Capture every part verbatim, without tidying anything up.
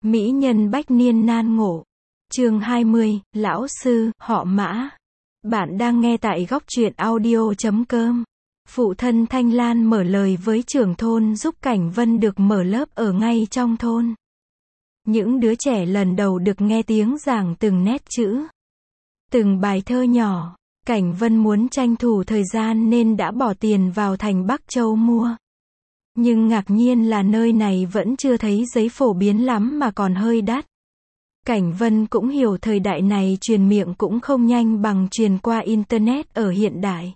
Mỹ nhân bách niên nan ngộ. Chương hai mươi, Lão sư, họ Mã. Bạn đang nghe tại góc truyện audio chấm com. Phụ thân Thanh Lan mở lời với trưởng thôn giúp Cảnh Vân được mở lớp ở ngay trong thôn. Những đứa trẻ lần đầu được nghe tiếng giảng từng nét chữ, từng bài thơ nhỏ. Cảnh Vân muốn tranh thủ thời gian nên đã bỏ tiền vào thành Bắc Châu mua. Nhưng ngạc nhiên là nơi này vẫn chưa thấy giấy phổ biến lắm mà còn hơi đắt. Cảnh Vân cũng hiểu thời đại này truyền miệng cũng không nhanh bằng truyền qua Internet ở hiện đại.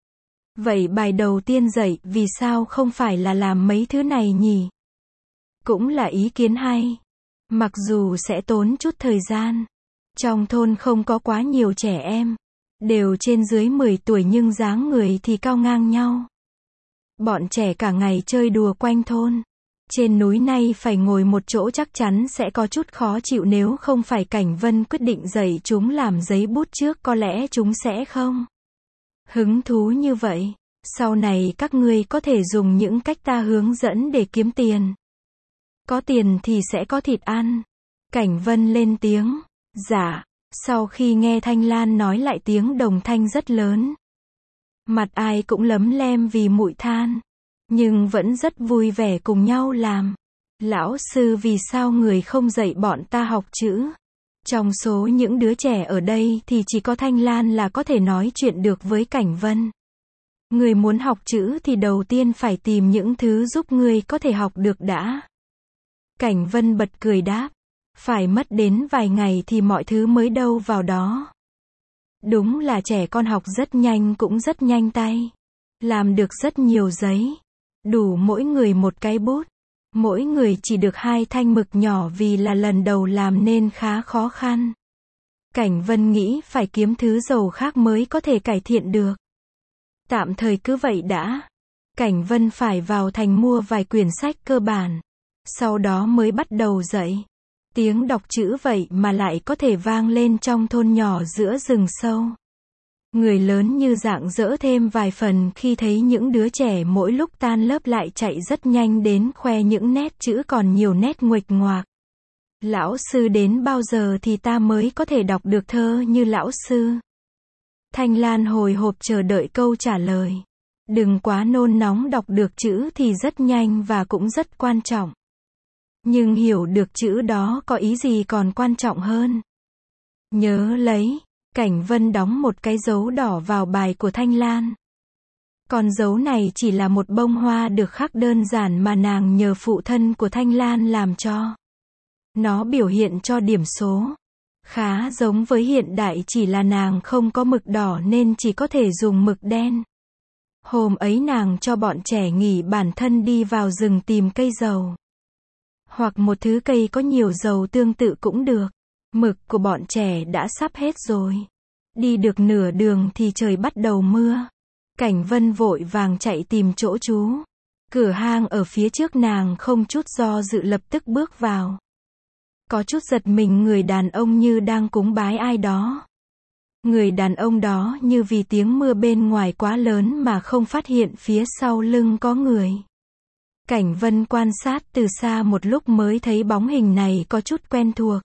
Vậy bài đầu tiên dạy vì sao không phải là làm mấy thứ này nhỉ? Cũng là ý kiến hay. Mặc dù sẽ tốn chút thời gian. Trong thôn không có quá nhiều trẻ em. Đều trên dưới mười tuổi nhưng dáng người thì cao ngang nhau. Bọn trẻ cả ngày chơi đùa quanh thôn. Trên núi này phải ngồi một chỗ chắc chắn sẽ có chút khó chịu nếu không phải Cảnh Vân quyết định dạy chúng làm giấy bút trước có lẽ chúng sẽ không hứng thú như vậy. Sau này các ngươi có thể dùng những cách ta hướng dẫn để kiếm tiền. Có tiền thì sẽ có thịt ăn. Cảnh Vân lên tiếng. Dạ. Sau khi nghe Thanh Lan nói lại tiếng đồng thanh rất lớn. Mặt ai cũng lấm lem vì mụi than. Nhưng vẫn rất vui vẻ cùng nhau làm. Lão sư vì sao người không dạy bọn ta học chữ? Trong số những đứa trẻ ở đây thì chỉ có Thanh Lan là có thể nói chuyện được với Cảnh Vân. Người muốn học chữ thì đầu tiên phải tìm những thứ giúp người có thể học được đã. Cảnh Vân bật cười đáp. Phải mất đến vài ngày thì mọi thứ mới đâu vào đó. Đúng là trẻ con học rất nhanh cũng rất nhanh tay. Làm được rất nhiều giấy. Đủ mỗi người một cái bút. Mỗi người chỉ được hai thanh mực nhỏ vì là lần đầu làm nên khá khó khăn. Cảnh Vân nghĩ phải kiếm thứ dầu khác mới có thể cải thiện được. Tạm thời cứ vậy đã. Cảnh Vân phải vào thành mua vài quyển sách cơ bản. Sau đó mới bắt đầu dạy. Tiếng đọc chữ vậy mà lại có thể vang lên trong thôn nhỏ giữa rừng sâu. Người lớn như rạng rỡ thêm vài phần khi thấy những đứa trẻ mỗi lúc tan lớp lại chạy rất nhanh đến khoe những nét chữ còn nhiều nét nguệch ngoạc. Lão sư đến bao giờ thì ta mới có thể đọc được thơ như lão sư? Thanh Lan hồi hộp chờ đợi câu trả lời. Đừng quá nôn nóng, đọc được chữ thì rất nhanh và cũng rất quan trọng. Nhưng hiểu được chữ đó có ý gì còn quan trọng hơn. Nhớ lấy. Cảnh Vân đóng một cái dấu đỏ vào bài của Thanh Lan. Còn dấu này chỉ là một bông hoa được khắc đơn giản mà nàng nhờ phụ thân của Thanh Lan làm cho. Nó biểu hiện cho điểm số. Khá giống với hiện đại, chỉ là nàng không có mực đỏ nên chỉ có thể dùng mực đen. Hôm ấy nàng cho bọn trẻ nghỉ, bản thân đi vào rừng tìm cây dầu. Hoặc một thứ cây có nhiều dầu tương tự cũng được. Mực của bọn trẻ đã sắp hết rồi. Đi được nửa đường thì trời bắt đầu mưa. Cảnh Vân vội vàng chạy tìm chỗ trú. Cửa hang ở phía trước, nàng không chút do dự lập tức bước vào. Có chút giật mình, người đàn ông như đang cúng bái ai đó. Người đàn ông đó như vì tiếng mưa bên ngoài quá lớn mà không phát hiện phía sau lưng có người. Cảnh Vân quan sát từ xa một lúc mới thấy bóng hình này có chút quen thuộc.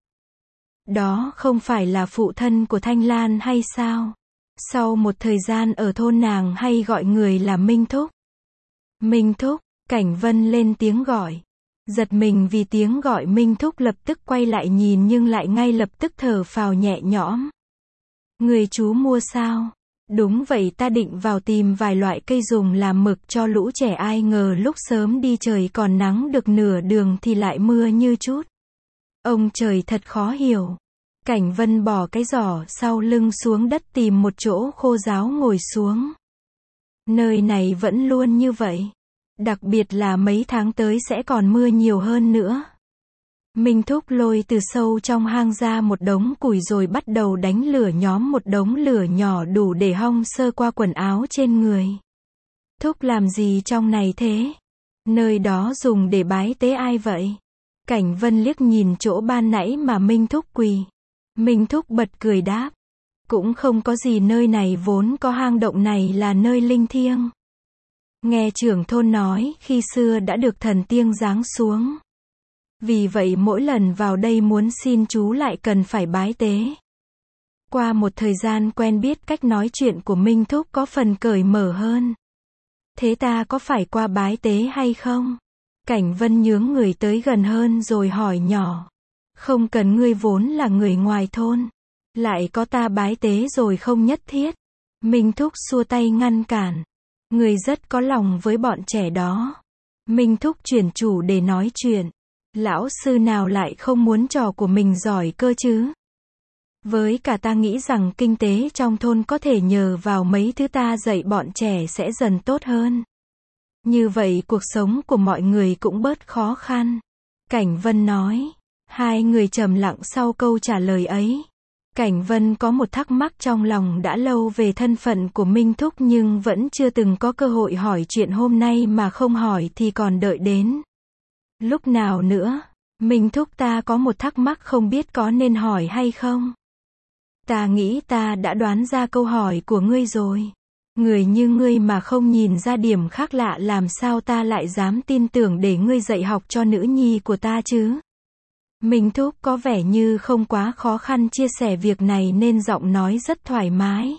Đó không phải là phụ thân của Thanh Lan hay sao? Sau một thời gian ở thôn nàng hay gọi người là Minh Thúc. Minh Thúc, Cảnh Vân lên tiếng gọi. Giật mình vì tiếng gọi Minh Thúc, lập tức quay lại nhìn nhưng lại ngay lập tức thở phào nhẹ nhõm. Người chú mua sao? Đúng vậy, ta định vào tìm vài loại cây dùng làm mực cho lũ trẻ, ai ngờ lúc sớm đi trời còn nắng, được nửa đường thì lại mưa như chút. Ông trời thật khó hiểu. Cảnh Vân bỏ cái giỏ sau lưng xuống đất, tìm một chỗ khô ráo ngồi xuống. Nơi này vẫn luôn như vậy. Đặc biệt là mấy tháng tới sẽ còn mưa nhiều hơn nữa. Minh Thúc lôi từ sâu trong hang ra một đống củi rồi bắt đầu đánh lửa, nhóm một đống lửa nhỏ đủ để hong sơ qua quần áo trên người. Thúc làm gì trong này thế? Nơi đó dùng để bái tế ai vậy? Cảnh Vân liếc nhìn chỗ ban nãy mà Minh Thúc quỳ. Minh Thúc bật cười đáp. Cũng không có gì, nơi này vốn có hang động, này là nơi linh thiêng. Nghe trưởng thôn nói khi xưa đã được thần tiên giáng xuống. Vì vậy mỗi lần vào đây muốn xin chú lại cần phải bái tế. Qua một thời gian quen biết, cách nói chuyện của Minh Thúc có phần cởi mở hơn. Thế ta có phải qua bái tế hay không? Cảnh Vân nhướng người tới gần hơn rồi hỏi nhỏ. Không cần, ngươi vốn là người ngoài thôn. Lại có ta bái tế rồi không nhất thiết. Minh Thúc xua tay ngăn cản. Ngươi rất có lòng với bọn trẻ đó. Minh Thúc chuyển chủ để nói chuyện. Lão sư nào lại không muốn trò của mình giỏi cơ chứ? Với cả ta nghĩ rằng kinh tế trong thôn có thể nhờ vào mấy thứ ta dạy bọn trẻ sẽ dần tốt hơn. Như vậy cuộc sống của mọi người cũng bớt khó khăn. Cảnh Vân nói. Hai người trầm lặng sau câu trả lời ấy. Cảnh Vân có một thắc mắc trong lòng đã lâu về thân phận của Minh Thúc nhưng vẫn chưa từng có cơ hội hỏi chuyện, hôm nay mà không hỏi thì còn đợi đến lúc nào nữa? Minh Thúc, ta có một thắc mắc không biết có nên hỏi hay không? Ta nghĩ ta đã đoán ra câu hỏi của ngươi rồi. Người như ngươi mà không nhìn ra điểm khác lạ làm sao ta lại dám tin tưởng để ngươi dạy học cho nữ nhi của ta chứ? Minh Thúc có vẻ như không quá khó khăn chia sẻ việc này nên giọng nói rất thoải mái.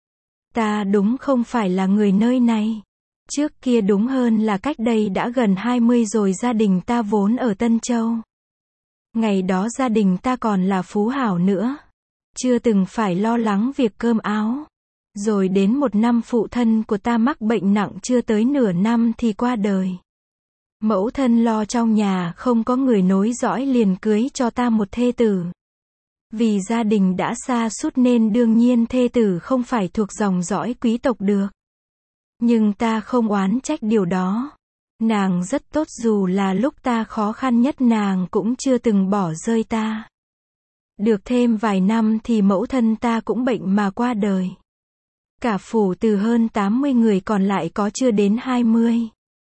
Ta đúng không phải là người nơi này. Trước kia, đúng hơn là cách đây đã gần hai mươi rồi, gia đình ta vốn ở Tân Châu. Ngày đó gia đình ta còn là phú hào nữa. Chưa từng phải lo lắng việc cơm áo. Rồi đến một năm phụ thân của ta mắc bệnh nặng, chưa tới nửa năm thì qua đời. Mẫu thân lo trong nhà không có người nối dõi liền cưới cho ta một thê tử. Vì gia đình đã sa sút nên đương nhiên thê tử không phải thuộc dòng dõi quý tộc được. Nhưng ta không oán trách điều đó. Nàng rất tốt, dù là lúc ta khó khăn nhất nàng cũng chưa từng bỏ rơi ta. Được thêm vài năm thì mẫu thân ta cũng bệnh mà qua đời. Cả phủ từ hơn tám mươi người còn lại có chưa đến hai mươi.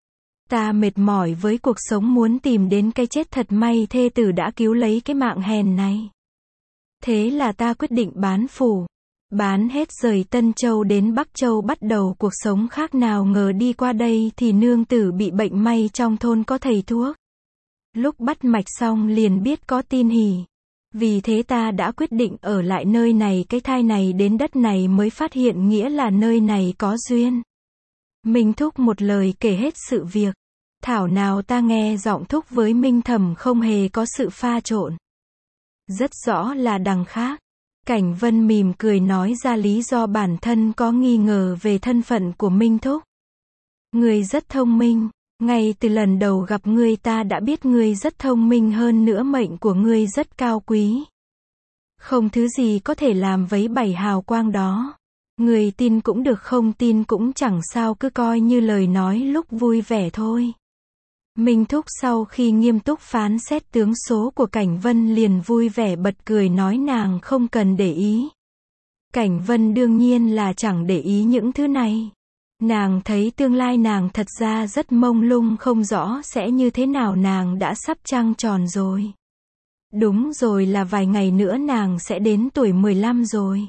Ta mệt mỏi với cuộc sống muốn tìm đến cái chết, thật may thê tử đã cứu lấy cái mạng hèn này. Thế là ta quyết định bán phủ. Bán hết rời Tân Châu đến Bắc Châu bắt đầu cuộc sống khác, nào ngờ đi qua đây thì nương tử bị bệnh, may trong thôn có thầy thuốc. Lúc bắt mạch xong liền biết có tin hỉ. Vì thế ta đã quyết định ở lại nơi này, cái thai này đến đất này mới phát hiện nghĩa là nơi này có duyên. Minh Thúc một lời kể hết sự việc. Thảo nào ta nghe giọng Thúc với Minh Thẩm không hề có sự pha trộn. Rất rõ là đằng khác. Cảnh Vân mỉm cười nói ra lý do bản thân có nghi ngờ về thân phận của Minh Thúc. Ngươi rất thông minh. Ngay từ lần đầu gặp ngươi ta đã biết ngươi rất thông minh, hơn nữa mệnh của ngươi rất cao quý. Không thứ gì có thể làm vấy bẩy hào quang đó. Ngươi tin cũng được, không tin cũng chẳng sao, cứ coi như lời nói lúc vui vẻ thôi. Minh Thúc sau khi nghiêm túc phán xét tướng số của Cảnh Vân liền vui vẻ bật cười nói nàng không cần để ý. Cảnh Vân đương nhiên là chẳng để ý những thứ này. Nàng thấy tương lai nàng thật ra rất mông lung, không rõ sẽ như thế nào. Nàng đã sắp trăng tròn rồi. Đúng rồi, là vài ngày nữa nàng sẽ đến tuổi mười lăm rồi.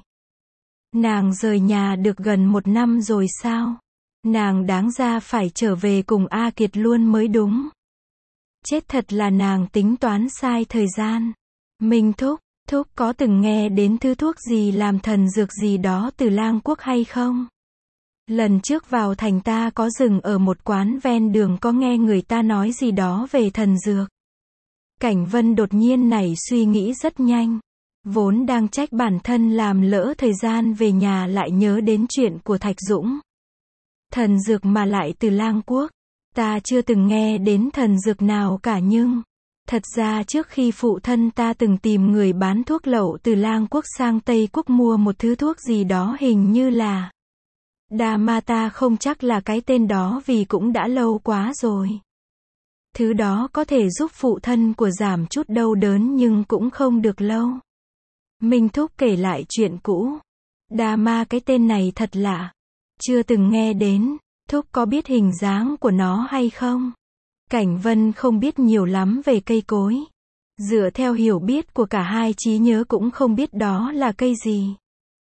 Nàng rời nhà được gần một năm rồi sao? Nàng đáng ra phải trở về cùng A Kiệt luôn mới đúng. Chết thật là nàng tính toán sai thời gian. Minh Thúc, Thúc có từng nghe đến thứ thuốc gì làm thần dược gì đó từ Lang Quốc hay không? Lần trước vào thành ta có dừng ở một quán ven đường, có nghe người ta nói gì đó về thần dược. Cảnh Vân đột nhiên nảy suy nghĩ rất nhanh. Vốn đang trách bản thân làm lỡ thời gian về nhà lại nhớ đến chuyện của Thạch Dũng. Thần dược mà lại từ Lang Quốc. Ta chưa từng nghe đến thần dược nào cả, nhưng thật ra trước khi phụ thân ta từng tìm người bán thuốc lậu từ Lang Quốc sang Tây Quốc mua một thứ thuốc gì đó, hình như là Đa Ma, ta không chắc là cái tên đó vì cũng đã lâu quá rồi. Thứ đó có thể giúp phụ thân của giảm chút đau đớn nhưng cũng không được lâu. Minh Thúc kể lại chuyện cũ. Đa Ma, cái tên này thật lạ. Chưa từng nghe đến. Thúc có biết hình dáng của nó hay không? Cảnh Vân không biết nhiều lắm về cây cối. Dựa theo hiểu biết của cả hai, trí nhớ cũng không biết đó là cây gì.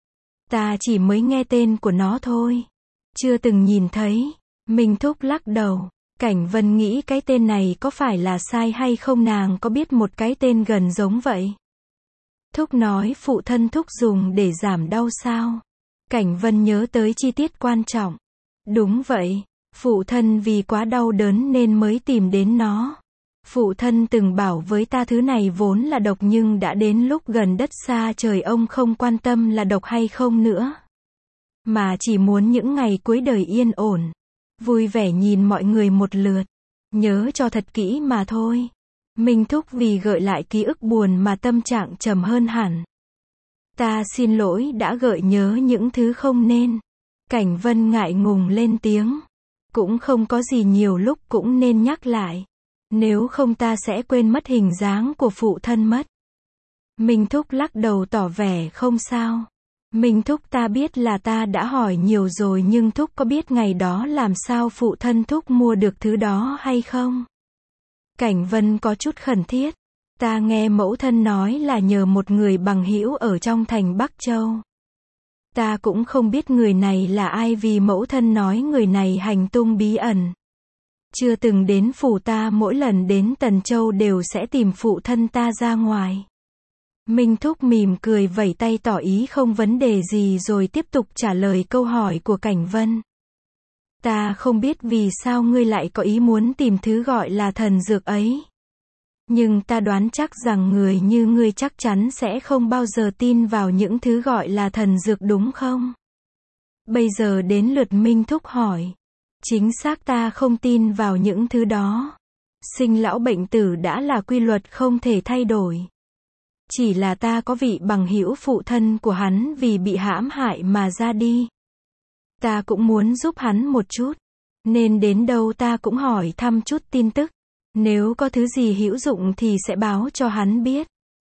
Ta chỉ mới nghe tên của nó thôi. Chưa từng nhìn thấy. Minh Thúc lắc đầu. Cảnh Vân nghĩ cái tên này có phải là sai hay không, nàng có biết một cái tên gần giống vậy. Thúc nói phụ thân thúc dùng để giảm đau sao? Cảnh Vân nhớ tới chi tiết quan trọng. Đúng vậy, phụ thân vì quá đau đớn nên mới tìm đến nó. Phụ thân từng bảo với ta thứ này vốn là độc nhưng đã đến lúc gần đất xa trời ông không quan tâm là độc hay không nữa. Mà chỉ muốn những ngày cuối đời yên ổn. Vui vẻ nhìn mọi người một lượt. Nhớ cho thật kỹ mà thôi. Minh Thúc vì gợi lại ký ức buồn mà tâm trạng trầm hơn hẳn. Ta xin lỗi đã gợi nhớ những thứ không nên. Cảnh Vân ngại ngùng lên tiếng. Cũng không có gì, nhiều lúc cũng nên nhắc lại. Nếu không ta sẽ quên mất hình dáng của phụ thân mất. Minh Thúc lắc đầu tỏ vẻ không sao. Minh Thúc, ta biết là ta đã hỏi nhiều rồi nhưng Thúc có biết ngày đó làm sao phụ thân Thúc mua được thứ đó hay không? Cảnh Vân có chút khẩn thiết. Ta nghe mẫu thân nói là nhờ một người bằng hữu ở trong thành Bắc Châu. Ta cũng không biết người này là ai vì mẫu thân nói người này hành tung bí ẩn. Chưa từng đến phủ ta, mỗi lần đến Tần Châu đều sẽ tìm phụ thân ta ra ngoài. Minh Thúc mỉm cười vẩy tay tỏ ý không vấn đề gì rồi tiếp tục trả lời câu hỏi của Cảnh Vân. Ta không biết vì sao ngươi lại có ý muốn tìm thứ gọi là thần dược ấy. Nhưng ta đoán chắc rằng người như ngươi chắc chắn sẽ không bao giờ tin vào những thứ gọi là thần dược đúng không? Bây giờ đến lượt Minh Thúc hỏi. Chính xác, ta không tin vào những thứ đó. Sinh lão bệnh tử đã là quy luật không thể thay đổi. Chỉ là ta có vị bằng hữu phụ thân của hắn vì bị hãm hại mà ra đi. Ta cũng muốn giúp hắn một chút. Nên đến đâu ta cũng hỏi thăm chút tin tức. Nếu có thứ gì hữu dụng thì sẽ báo cho hắn biết.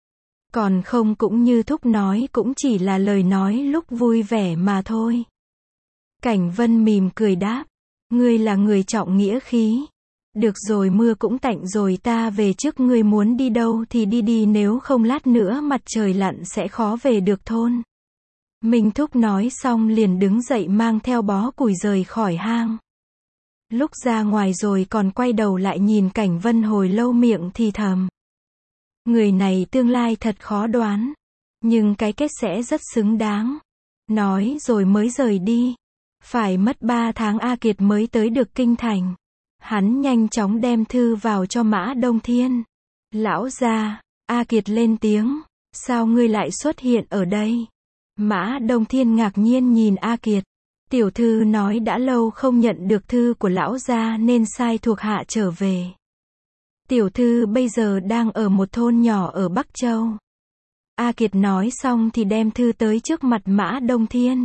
Còn không cũng như Thúc nói cũng chỉ là lời nói lúc vui vẻ mà thôi. Cảnh Vân mỉm cười đáp. Ngươi là người trọng nghĩa khí. Được rồi, mưa cũng tạnh rồi, ta về trước, ngươi muốn đi đâu thì đi đi, nếu không lát nữa mặt trời lặn sẽ khó về được thôn. Minh Thúc nói xong liền đứng dậy mang theo bó củi rời khỏi hang. Lúc ra ngoài rồi còn quay đầu lại nhìn Cảnh Vân hồi lâu, miệng thì thầm. Người này tương lai thật khó đoán. Nhưng cái kết sẽ rất xứng đáng. Nói rồi mới rời đi. Phải mất ba tháng A Kiệt mới tới được kinh thành. Hắn nhanh chóng đem thư vào cho Mã Đông Thiên. Lão gia, A Kiệt lên tiếng. Sao ngươi lại xuất hiện ở đây? Mã Đông Thiên ngạc nhiên nhìn A Kiệt. Tiểu thư nói đã lâu không nhận được thư của lão gia nên sai thuộc hạ trở về. Tiểu thư bây giờ đang ở một thôn nhỏ ở Bắc Châu. A Kiệt nói xong thì đem thư tới trước mặt Mã Đông Thiên.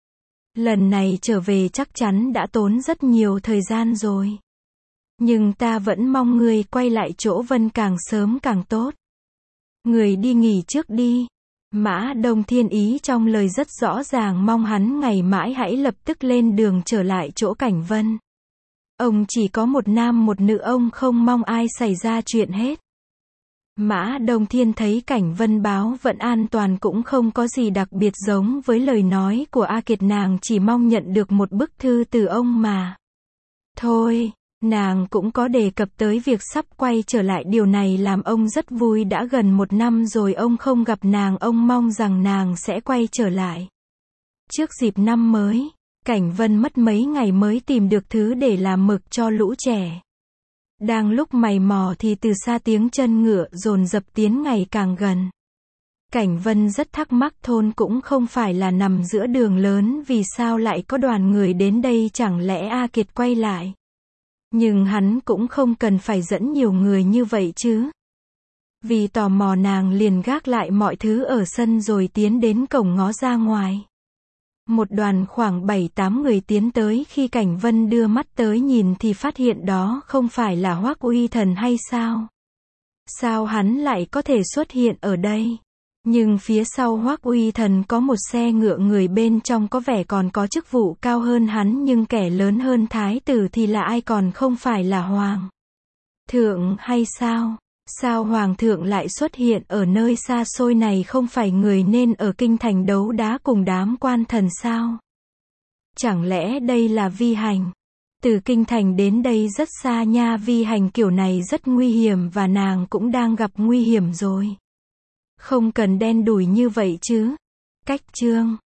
Lần này trở về chắc chắn đã tốn rất nhiều thời gian rồi. Nhưng ta vẫn mong ngươi quay lại chỗ Vân càng sớm càng tốt. Người đi nghỉ trước đi. Mã Đông Thiên ý trong lời rất rõ ràng, mong hắn ngày mãi hãy lập tức lên đường trở lại chỗ Cảnh Vân. Ông chỉ có một nam một nữ, ông không mong ai xảy ra chuyện hết. Mã Đông Thiên thấy Cảnh Vân báo vẫn an toàn cũng không có gì đặc biệt giống với lời nói của A Kiệt, nàng chỉ mong nhận được một bức thư từ ông mà. Thôi, nàng cũng có đề cập tới việc sắp quay trở lại, điều này làm ông rất vui, đã gần một năm rồi ông không gặp nàng, ông mong rằng nàng sẽ quay trở lại. Trước dịp năm mới, Cảnh Vân mất mấy ngày mới tìm được thứ để làm mực cho lũ trẻ. Đang lúc mày mò thì từ xa tiếng chân ngựa dồn dập tiến ngày càng gần. Cảnh Vân rất thắc mắc, thôn cũng không phải là nằm giữa đường lớn, vì sao lại có đoàn người đến đây, chẳng lẽ A Kiệt quay lại? Nhưng hắn cũng không cần phải dẫn nhiều người như vậy chứ. Vì tò mò nàng liền gác lại mọi thứ ở sân rồi tiến đến cổng ngó ra ngoài. Một đoàn khoảng bảy tám người tiến tới, khi Cảnh Vân đưa mắt tới nhìn thì phát hiện đó không phải là Hoắc Uy Thần hay sao? Sao hắn lại có thể xuất hiện ở đây? Nhưng phía sau Hoắc Uy Thần có một xe ngựa, người bên trong có vẻ còn có chức vụ cao hơn hắn, nhưng kẻ lớn hơn thái tử thì là ai, còn không phải là hoàng thượng hay sao? Sao hoàng thượng lại xuất hiện ở nơi xa xôi này, không phải người nên ở kinh thành đấu đá cùng đám quan thần sao? Chẳng lẽ đây là vi hành? Từ kinh thành đến đây rất xa nha, Vi hành kiểu này rất nguy hiểm và nàng cũng đang gặp nguy hiểm rồi. Không cần đen đủi như vậy chứ. Cách chương